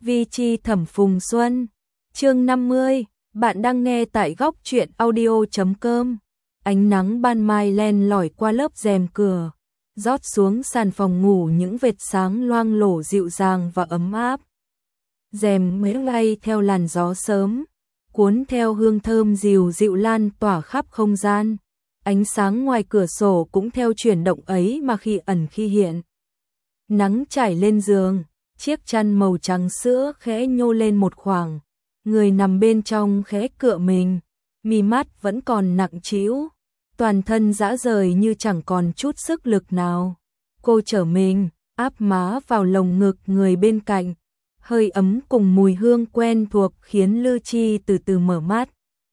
Vi Chi Thẩm Phùng Xuân. Chương 50, bạn đang nghe tại góc truyện audio.com. Ánh nắng ban mai len lỏi qua lớp rèm cửa, rót xuống sàn phòng ngủ những vệt sáng loang lổ dịu dàng và ấm áp. Rèm mấy lay theo làn gió sớm, cuốn theo hương thơm dịu dịu lan tỏa khắp không gian. Ánh sáng ngoài cửa sổ cũng theo chuyển động ấy mà khi ẩn khi hiện. Nắng trải lên giường, chiếc chăn màu trắng sữa khẽ nhô lên một khoảng. Người nằm bên trong khẽ cựa mình, mí mắt vẫn còn nặng trĩu, toàn thân rã rời như chẳng còn chút sức lực nào. Cô trở mình, áp má vào lồng ngực người bên cạnh, hơi ấm cùng mùi hương quen thuộc khiến Lư Chi từ từ mở mắt.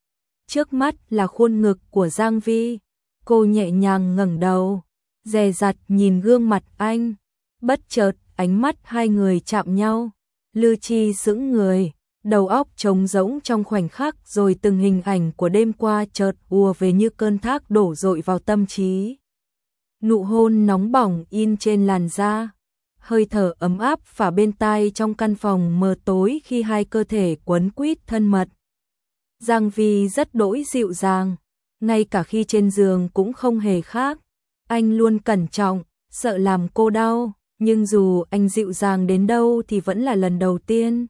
Trước mắt là khuôn ngực của Giang Vi, cô nhẹ nhàng ngẩng đầu, dè dặt nhìn gương mặt anh, bất chợt ánh mắt hai người chạm nhau. Lư Chi sững người, đầu óc trống rỗng trong khoảnh khắc, rồi từng hình ảnh của đêm qua chợt ùa về như cơn thác đổ dội vào tâm trí. Nụ hôn nóng bỏng in trên làn da, hơi thở ấm áp phả bên tai trong căn phòng mờ tối khi hai cơ thể quấn quýt thân mật. Giang Vi rất đỗi dịu dàng, ngay cả khi trên giường cũng không hề khác. Anh luôn cẩn trọng, sợ làm cô đau, nhưng dù anh dịu dàng đến đâu thì vẫn là lần đầu tiên.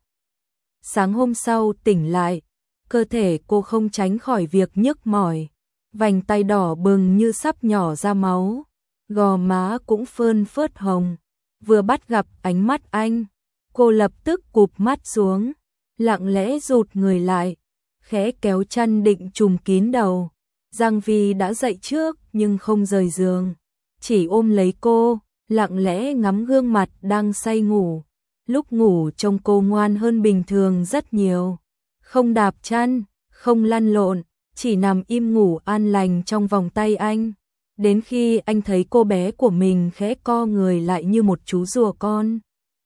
Sáng hôm sau tỉnh lại, cơ thể cô không tránh khỏi việc nhức mỏi, vành tay đỏ bừng như sắp nhỏ ra máu, gò má cũng phơn phớt hồng. Vừa bắt gặp ánh mắt anh, cô lập tức cụp mắt xuống, lặng lẽ rụt người lại, khẽ kéo chăn định trùm kín đầu. Giang Vi đã dậy trước nhưng không rời giường, chỉ ôm lấy cô, lặng lẽ ngắm gương mặt đang say ngủ. Lúc ngủ trông cô ngoan hơn bình thường rất nhiều, không đạp chăn, không lăn lộn, chỉ nằm im ngủ an lành trong vòng tay anh. Đến khi anh thấy cô bé của mình khẽ co người lại như một chú rùa con,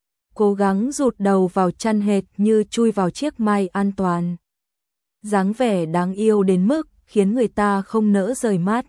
cố gắng rụt đầu vào chăn hệt như chui vào chiếc mai an toàn. Dáng vẻ đáng yêu đến mức khiến người ta không nỡ rời mắt.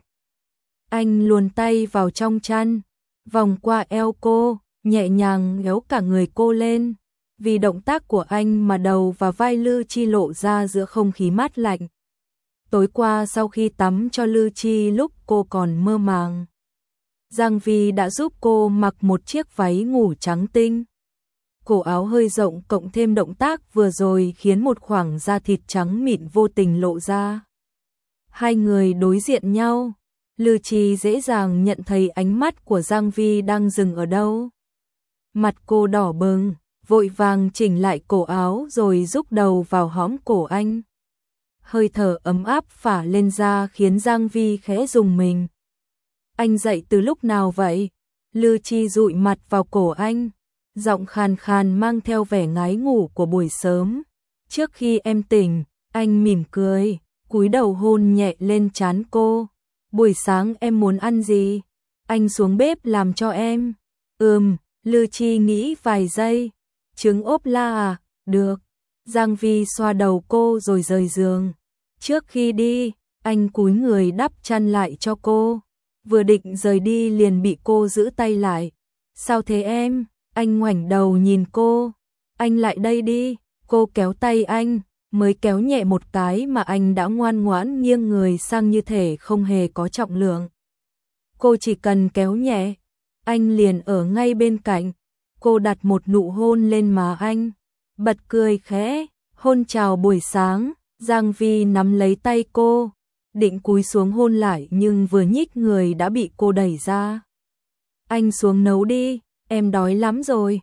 Anh luồn tay vào trong chăn, vòng qua eo cô, nhẹ nhàng kéo cả người cô lên. Vì động tác của anh mà đầu và vai Lư Chi lộ ra giữa không khí mát lạnh. Tối qua sau khi tắm cho Lư Chi lúc cô còn mơ màng, Giang Vi đã giúp cô mặc một chiếc váy ngủ trắng tinh. Cổ áo hơi rộng cộng thêm động tác vừa rồi khiến một khoảng da thịt trắng mịn vô tình lộ ra. Hai người đối diện nhau, Lư Chi dễ dàng nhận thấy ánh mắt của Giang Vi đang dừng ở đâu. Mặt cô đỏ bừng, vội vàng chỉnh lại cổ áo rồi rúc đầu vào hõm cổ anh. Hơi thở ấm áp phả lên da khiến Giang Vi khẽ rùng mình. Anh dậy từ lúc nào vậy? Lư Chi dụi mặt vào cổ anh, giọng khàn khàn mang theo vẻ ngái ngủ của buổi sớm. Trước khi em tỉnh, anh mỉm cười, cúi đầu hôn nhẹ lên trán cô. Buổi sáng em muốn ăn gì? Anh xuống bếp làm cho em. Lư Chi nghĩ vài giây. Trứng ốp la à? Được. Giang Vi xoa đầu cô rồi rời giường. Trước khi đi, anh cúi người đắp chăn lại cho cô. Vừa định rời đi liền bị cô giữ tay lại. Sao thế em? Anh ngoảnh đầu nhìn cô. Anh lại đây đi. Cô kéo tay anh, mới kéo nhẹ một cái mà anh đã ngoan ngoãn nghiêng người sang như thể không hề có trọng lượng. Cô chỉ cần kéo nhẹ, anh liền ở ngay bên cạnh. Cô đặt một nụ hôn lên má anh, bật cười khẽ, hôn chào buổi sáng. Giang Vi nắm lấy tay cô, định cúi xuống hôn lại nhưng vừa nhích người đã bị cô đẩy ra. Anh xuống nấu đi, em đói lắm rồi.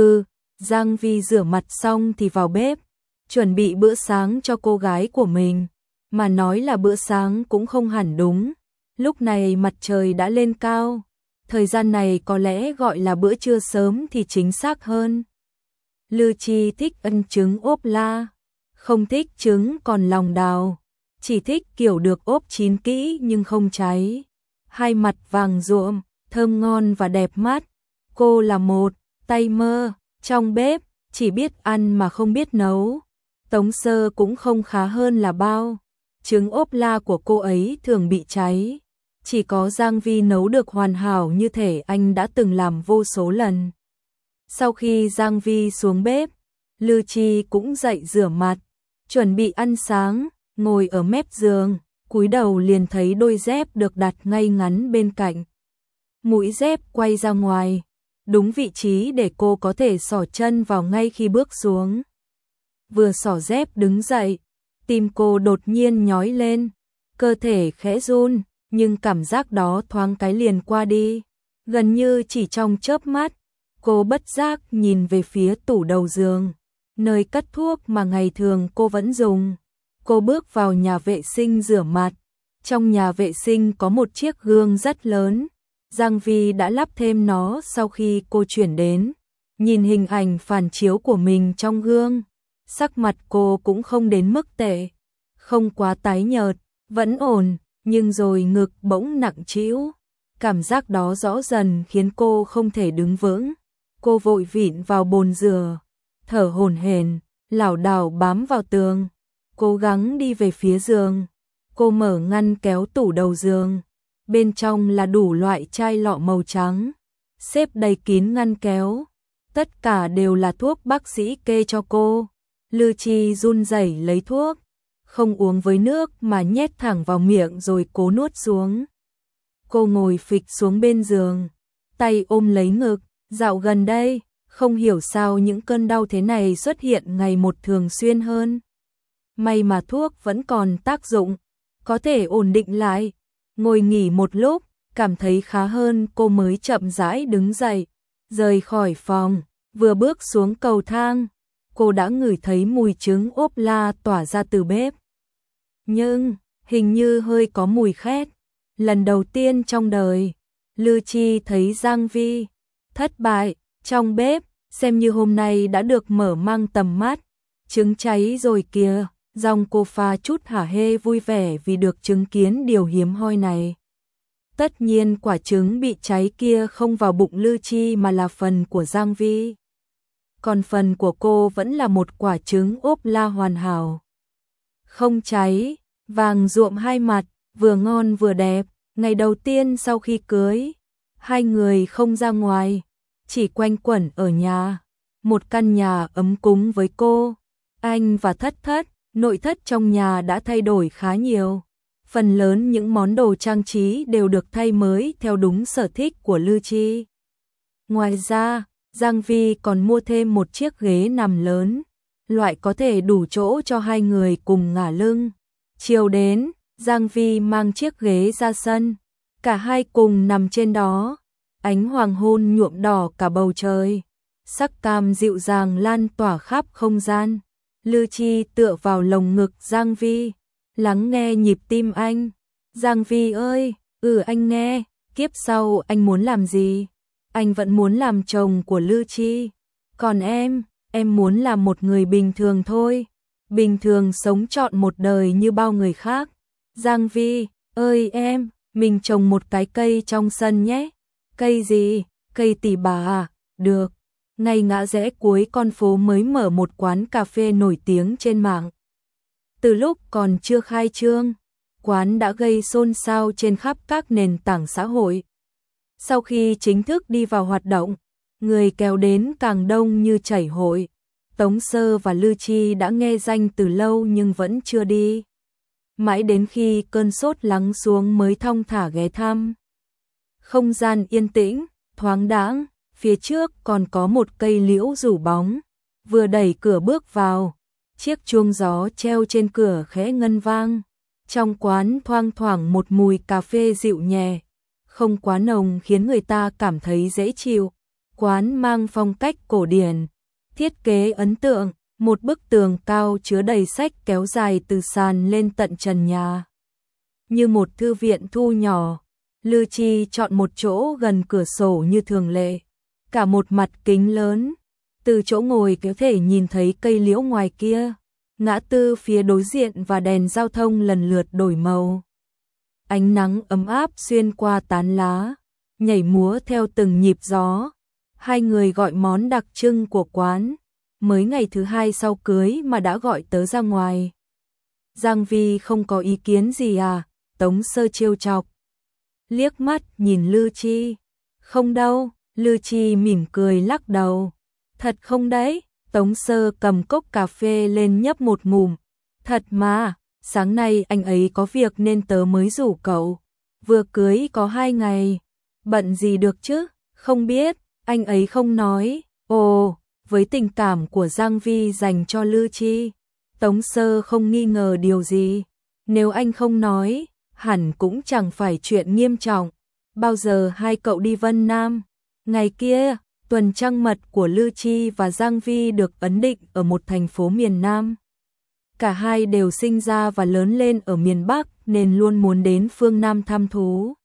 Giang Vi rửa mặt xong thì vào bếp, chuẩn bị bữa sáng cho cô gái của mình. Mà nói là bữa sáng cũng không hẳn đúng. Lúc này mặt trời đã lên cao, thời gian này có lẽ gọi là bữa trưa sớm thì chính xác hơn. Lư Chi thích ăn trứng ốp la, không thích trứng còn lòng đào, chỉ thích kiểu được ốp chín kỹ nhưng không cháy. Hai mặt vàng ruộm, thơm ngon và đẹp mắt. Cô là một tay mơ trong bếp, chỉ biết ăn mà không biết nấu. Tống Sơ cũng không khá hơn là bao. Trứng ốp la của cô ấy thường bị cháy. Chỉ có Giang Vi nấu được hoàn hảo như thể anh đã từng làm vô số lần. Sau khi Giang Vi xuống bếp, Lư Chi cũng dậy rửa mặt, chuẩn bị ăn sáng, ngồi ở mép giường, cúi đầu liền thấy đôi dép được đặt ngay ngắn bên cạnh. Mũi dép quay ra ngoài, đúng vị trí để cô có thể xỏ chân vào ngay khi bước xuống. Vừa xỏ dép đứng dậy, tim cô đột nhiên nhói lên, cơ thể khẽ run, nhưng cảm giác đó thoáng cái liền qua đi, gần như chỉ trong chớp mắt. Cô bất giác nhìn về phía tủ đầu giường, nơi cất thuốc mà ngày thường cô vẫn dùng. Cô bước vào nhà vệ sinh rửa mặt. Trong nhà vệ sinh có một chiếc gương rất lớn. Giang Vi đã lắp thêm nó sau khi cô chuyển đến. Nhìn hình ảnh phản chiếu của mình trong gương, sắc mặt cô cũng không đến mức tệ, không quá tái nhợt, vẫn ổn, nhưng rồi ngực bỗng nặng trĩu. Cảm giác đó rõ dần khiến cô không thể đứng vững. Cô vội vịn vào bồn rửa, thở hổn hển, lảo đảo bám vào tường, cố gắng đi về phía giường. Cô mở ngăn kéo tủ đầu giường, bên trong là đủ loại chai lọ màu trắng, xếp đầy kín ngăn kéo, tất cả đều là thuốc bác sĩ kê cho cô. Lư Chi run rẩy lấy thuốc, không uống với nước mà nhét thẳng vào miệng rồi cố nuốt xuống. Cô ngồi phịch xuống bên giường, tay ôm lấy ngực. Dạo gần đây, không hiểu sao những cơn đau thế này xuất hiện ngày một thường xuyên hơn. May mà thuốc vẫn còn tác dụng, có thể ổn định lại. Ngồi nghỉ một lúc, cảm thấy khá hơn, cô mới chậm rãi đứng dậy, rời khỏi phòng. Vừa bước xuống cầu thang, cô đã ngửi thấy mùi trứng ốp la tỏa ra từ bếp. Nhưng, hình như hơi có mùi khét. Lần đầu tiên trong đời, Lư Chi thấy Giang Vi thất bại trong bếp, xem như hôm nay đã được mở mang tầm mắt. Trứng cháy rồi kìa, giọng cô pha chút hả hê vui vẻ vì được chứng kiến điều hiếm hoi này. Tất nhiên quả trứng bị cháy kia không vào bụng Lư Chi mà là phần của Giang Vi. Còn phần của cô vẫn là một quả trứng ốp la hoàn hảo. Không cháy, vàng ruộm hai mặt, vừa ngon vừa đẹp. Ngày đầu tiên sau khi cưới, hai người không ra ngoài, chỉ quanh quẩn ở nhà. Một căn nhà ấm cúng với cô, anh và Thất Thất. Nội thất trong nhà đã thay đổi khá nhiều. Phần lớn những món đồ trang trí đều được thay mới theo đúng sở thích của Lư Chi. Ngoài ra, Giang Vi còn mua thêm một chiếc ghế nằm lớn, loại có thể đủ chỗ cho hai người cùng ngả lưng. Chiều đến, Giang Vi mang chiếc ghế ra sân, cả hai cùng nằm trên đó. Ánh hoàng hôn nhuộm đỏ cả bầu trời, sắc cam dịu dàng lan tỏa khắp không gian. Lư Chi tựa vào lồng ngực Giang Vi, lắng nghe nhịp tim anh. Giang Vi ơi, anh nghe, kiếp sau anh muốn làm gì? Anh vẫn muốn làm chồng của Lư Chi. Còn em muốn làm một người bình thường thôi. Bình thường sống trọn một đời như bao người khác. Giang Vi ơi mình trồng một cái cây trong sân nhé. Cây gì? Cây tỷ bà à? Được. Ngay ngã rẽ cuối con phố mới mở một quán cà phê nổi tiếng trên mạng. Từ lúc còn chưa khai trương, quán đã gây xôn xao trên khắp các nền tảng xã hội. Sau khi chính thức đi vào hoạt động, người kéo đến càng đông như chảy hội. Tống Sơ và Lư Chi đã nghe danh từ lâu nhưng vẫn chưa đi. Mãi đến khi cơn sốt lắng xuống mới thong thả ghé thăm. Không gian yên tĩnh, thoáng đãng, phía trước còn có một cây liễu rủ bóng. Vừa đẩy cửa bước vào, chiếc chuông gió treo trên cửa khẽ ngân vang. Trong quán thoang thoảng một mùi cà phê dịu nhẹ, không quá nồng khiến người ta cảm thấy dễ chịu. Quán mang phong cách cổ điển, thiết kế ấn tượng, một bức tường cao chứa đầy sách kéo dài từ sàn lên tận trần nhà. Như một thư viện thu nhỏ, Lư Chi chọn một chỗ gần cửa sổ như thường lệ. Cả một mặt kính lớn, từ chỗ ngồi có thể nhìn thấy cây liễu ngoài kia, ngã tư phía đối diện và đèn giao thông lần lượt đổi màu. Ánh nắng ấm áp xuyên qua tán lá, nhảy múa theo từng nhịp gió. Hai người gọi món đặc trưng của quán, mới ngày thứ hai sau cưới mà đã gọi tớ ra ngoài. Giang Vi không có ý kiến gì à? Tống Sơ trêu chọc. Liếc mắt nhìn Lư Chi. Không đâu, Lư Chi mỉm cười lắc đầu. Thật không đấy, Tống Sơ cầm cốc cà phê lên nhấp một ngụm. Thật mà, sáng nay anh ấy có việc nên tớ mới rủ cậu. Vừa cưới có 2 ngày. Bận gì được chứ? Không biết, anh ấy không nói. Ồ, với tình cảm của Giang Vi dành cho Lư Chi, Tống Sơ không nghi ngờ điều gì. Nếu anh không nói, hẳn cũng chẳng phải chuyện nghiêm trọng. Bao giờ hai cậu đi Vân Nam? Ngày kia, tuần trăng mật của Lư Chi và Giang Vi được ấn định ở một thành phố miền Nam. Cả hai đều sinh ra và lớn lên ở miền Bắc nên luôn muốn đến phương Nam thăm thú.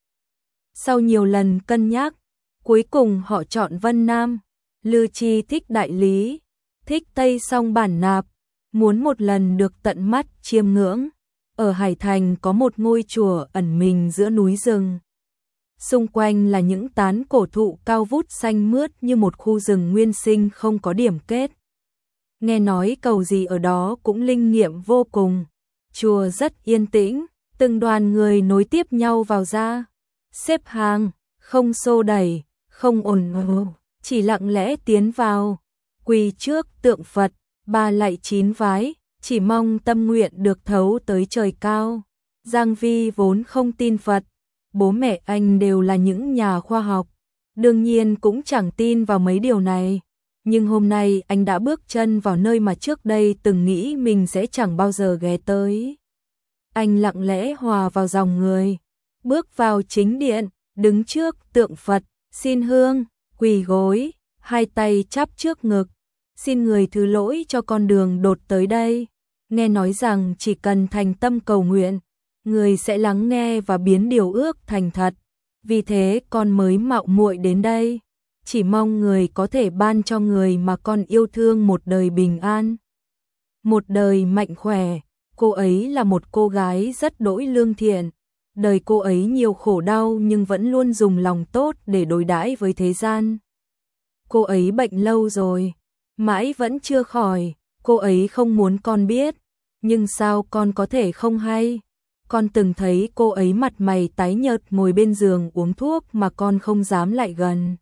Sau nhiều lần cân nhắc, cuối cùng họ chọn Vân Nam. Lư Chi thích đại lý, thích Tây Song Bản Nạp, muốn một lần được tận mắt chiêm ngưỡng. Ở Hải Thành có một ngôi chùa ẩn mình giữa núi rừng. Xung quanh là những tán cổ thụ cao vút xanh mướt như một khu rừng nguyên sinh không có điểm kết. Nghe nói cầu gì ở đó cũng linh nghiệm vô cùng. Chùa rất yên tĩnh, từng đoàn người nối tiếp nhau vào ra. Xếp hàng, không xô đẩy, không ồn ào, chỉ lặng lẽ tiến vào. Quỳ trước tượng Phật, 3 lạy 9 vái, chỉ mong tâm nguyện được thấu tới trời cao. Giang Vi vốn không tin Phật, bố mẹ anh đều là những nhà khoa học, đương nhiên cũng chẳng tin vào mấy điều này. Nhưng hôm nay anh đã bước chân vào nơi mà trước đây từng nghĩ mình sẽ chẳng bao giờ ghé tới. Anh lặng lẽ hòa vào dòng người, bước vào chính điện, đứng trước tượng Phật, xin hương, quỳ gối, hai tay chắp trước ngực. Xin người thứ lỗi cho con đường đột tới đây. Nghe nói rằng chỉ cần thành tâm cầu nguyện, người sẽ lắng nghe và biến điều ước thành thật. Vì thế con mới mạo muội đến đây. Chỉ mong người có thể ban cho người mà con yêu thương một đời bình an, một đời mạnh khỏe. Cô ấy là một cô gái rất đỗi lương thiện. Đời cô ấy nhiều khổ đau nhưng vẫn luôn dùng lòng tốt để đối đãi với thế gian. Cô ấy bệnh lâu rồi, mãi vẫn chưa khỏi. Cô ấy không muốn con biết, nhưng sao con có thể không hay? Con từng thấy cô ấy mặt mày tái nhợt ngồi bên giường uống thuốc mà con không dám lại gần.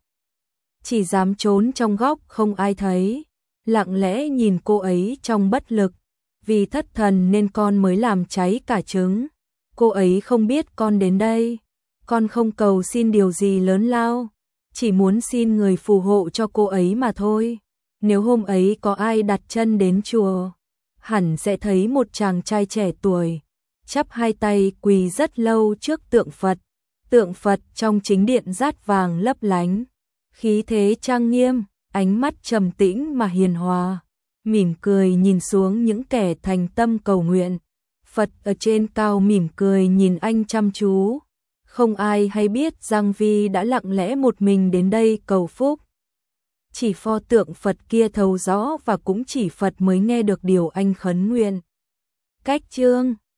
Chỉ dám trốn trong góc không ai thấy, lặng lẽ nhìn cô ấy trong bất lực. Vì thất thần nên con mới làm cháy cả trứng. Cô ấy không biết con đến đây. Con không cầu xin điều gì lớn lao, chỉ muốn xin người phù hộ cho cô ấy mà thôi. Nếu hôm ấy có ai đặt chân đến chùa, hẳn sẽ thấy một chàng trai trẻ tuổi, chắp hai tay quỳ rất lâu trước tượng Phật. Tượng Phật trong chính điện dát vàng lấp lánh, khí thế trang nghiêm, ánh mắt trầm tĩnh mà hiền hòa, mỉm cười nhìn xuống những kẻ thành tâm cầu nguyện. Phật ở trên cao mỉm cười nhìn anh chăm chú. Không ai hay biết Giang Vi đã lặng lẽ một mình đến đây cầu phúc. Chỉ pho tượng Phật kia thấu rõ và cũng chỉ Phật mới nghe được điều anh khấn nguyện. Cách chương